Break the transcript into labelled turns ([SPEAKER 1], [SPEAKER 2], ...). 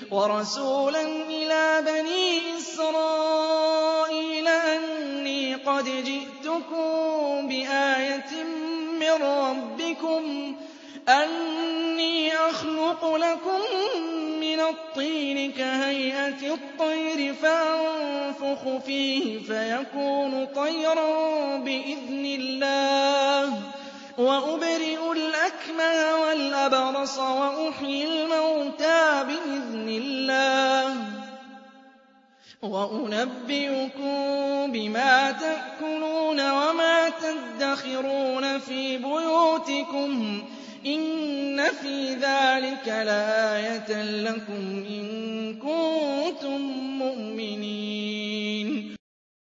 [SPEAKER 1] وَرَسُولًا إِلَىٰ بَنِي إِسْرَائِيلَ أَنِّي قَدْ جِئْتُكُم بِآيَةٍ مِّن رَّبِّكُمْ أَنِّي أَخْلُقُ لَكُم مِّنَ الطِّينِ كَهَيْئَةِ الطَّيْرِ فَأَنفُخُ فِيهِ فَيَكُونُ طَيْرًا بِإِذْنِ اللَّهِ وَأُبْرِئُ الْأَكْمَهَ وَالْأَبْرَصَ وَأُحْيِي الْمَوْتَىٰ بِإِذْنِ اللَّهِ وَأُنَبِّئُكُم بِمَا تَأْكُلُونَ وَمَا تَدَّخِرُونَ فِي بُيُوتِكُمْ ۚ إِنَّ فِي ذَٰلِكَ لَآيَةً لَّكُمْ إِن كُنتُم مُّؤْمِنِينَ